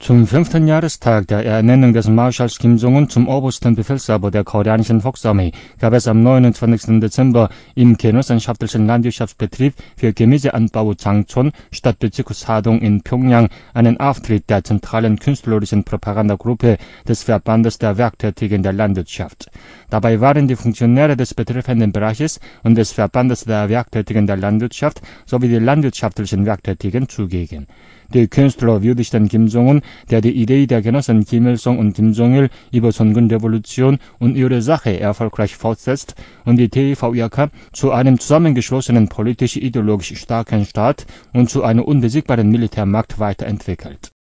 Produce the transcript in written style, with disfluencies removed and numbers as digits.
Zum 5. Jahrestag der Ernennung des Marschalls Kim Jong-un zum obersten Befehlshaber der koreanischen Volksarmee gab es am 29. Dezember im genossenschaftlichen Landwirtschaftsbetrieb für Gemüseanbau Changchon, Stadtbezirk Sadong in Pjöngjang, einen Auftritt der zentralen künstlerischen Propagandagruppe des Verbandes der Werktätigen der Landwirtschaft. Dabei waren die Funktionäre des betreffenden Bereiches und des Verbandes der Werktätigen der Landwirtschaft sowie die landwirtschaftlichen Werktätigen zugegen. Die Künstler würdigten Kim Jong-un, der die Idee der Genossen Kim Il-sung und Kim Jong-il über Songun-Revolution und ihre Sache erfolgreich fortsetzt und die TVIK zu einem zusammengeschlossenen politisch-ideologisch starken Staat und zu einer unbesiegbaren Militärmacht weiterentwickelt.